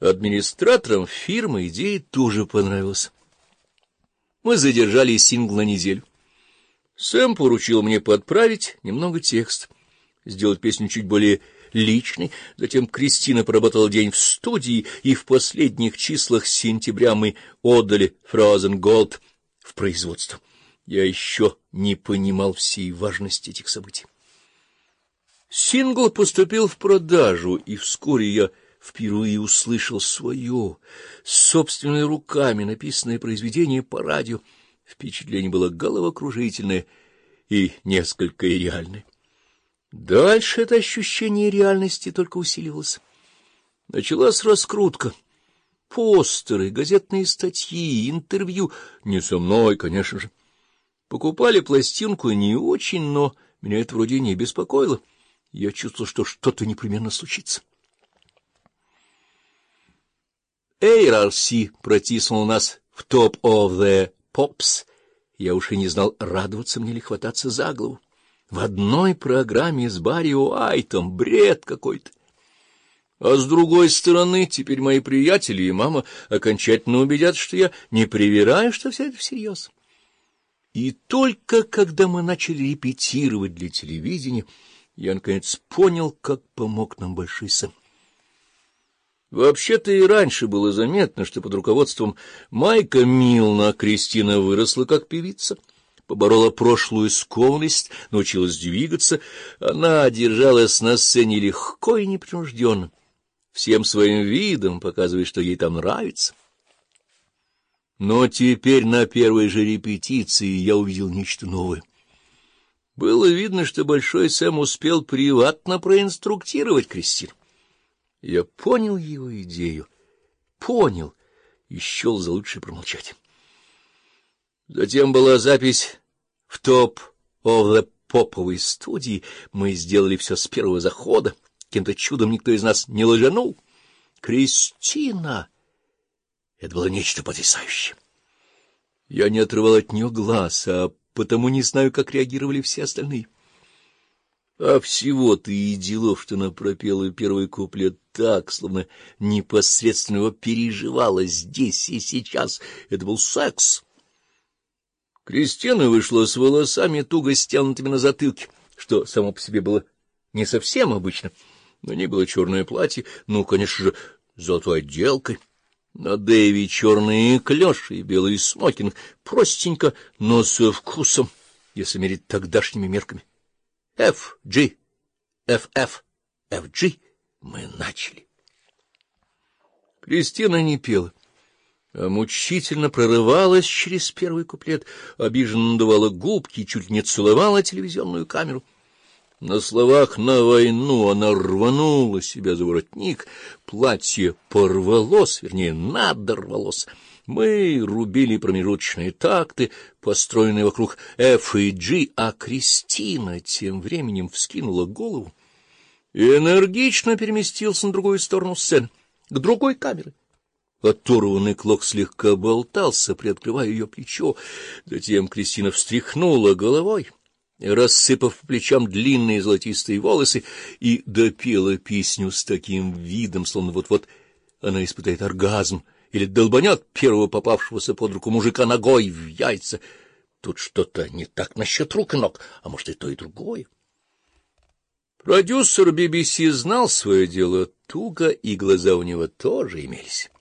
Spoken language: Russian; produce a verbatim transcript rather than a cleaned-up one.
Администраторам фирмы идея тоже понравилась. Мы задержали сингл на неделю. Сэм поручил мне подправить немного текст, сделать песню чуть более личной. Затем Кристина поработала день в студии, и в последних числах сентября мы отдали Frozen Gold в производство. Я еще не понимал всей важности этих событий. Сингл поступил в продажу, и вскоре я впервые услышал свое, собственными руками написанное произведение по радио. Впечатление было головокружительное и несколько реальное. Дальше это ощущение реальности только усиливалось. Началась раскрутка. Постеры, газетные статьи, интервью. Не со мной, конечно же. Покупали пластинку не очень, но меня это вроде не беспокоило. Я чувствовал, что что-то непременно случится. эй ар си протиснул нас в Top of the Pops. Я уж и не знал, радоваться мне или хвататься за голову. В одной программе с Барри Уайтом бред какой-то. А с другой стороны, теперь мои приятели и мама окончательно убедят, что я не привираю, что все это всерьез. И только когда мы начали репетировать для телевидения, я наконец понял, как помог нам Большой Сэм. Вообще-то и раньше было заметно, что под руководством Майка Милна Кристина выросла как певица, поборола прошлую скованность, научилась двигаться. Она держалась на сцене легко и непринужденно, всем своим видом показывая, что ей там нравится. Но теперь на первой же репетиции я увидел нечто новое. Было видно, что Большой Сэм успел приватно проинструктировать Кристину. Я понял его идею, понял и счел за лучшее промолчать. Затем была запись в Top of the Popovой студии. Мы сделали все с первого захода. Каким-то чудом никто из нас не лажанул. Кристина! Это было нечто потрясающее. Я не отрывал от нее глаз, а потому не знаю, как реагировали все остальные. А всего-то и делов, что она пропела первый куплет так, словно непосредственно его переживала здесь и сейчас. Это был секс. Кристина вышла с волосами, туго стянутыми на затылке, что само по себе было не совсем обычно. На ней было черное платье, ну, конечно же, с золотой отделкой. На Дэви черные клёши и белый смокинг, простенько, но со вкусом, если мерить тогдашними мерками. Эф Джи, Эф Эф, Эф Джи. Мы начали. Кристина не пела, а мучительно прорывалась через первый куплет, обиженно надувала губки и чуть не целовала телевизионную камеру. На словах «на войну» она рванула себя за воротник, платье порвалось, вернее, надорвалось. Мы рубили промежуточные такты, построенные вокруг F и G, а Кристина тем временем вскинула голову и энергично переместился на другую сторону сцены, к другой камере. Оторванный клок слегка болтался, приоткрывая ее плечо. Затем Кристина встряхнула головой, рассыпав по плечам длинные золотистые волосы, и допела песню с таким видом, словно вот-вот она испытает оргазм или долбанет первого попавшегося под руку мужика ногой в яйца. Тут что-то не так насчет рук и ног, а может, и то, и другое. Продюсер Би Би Си знал свое дело туго, и глаза у него тоже имелись.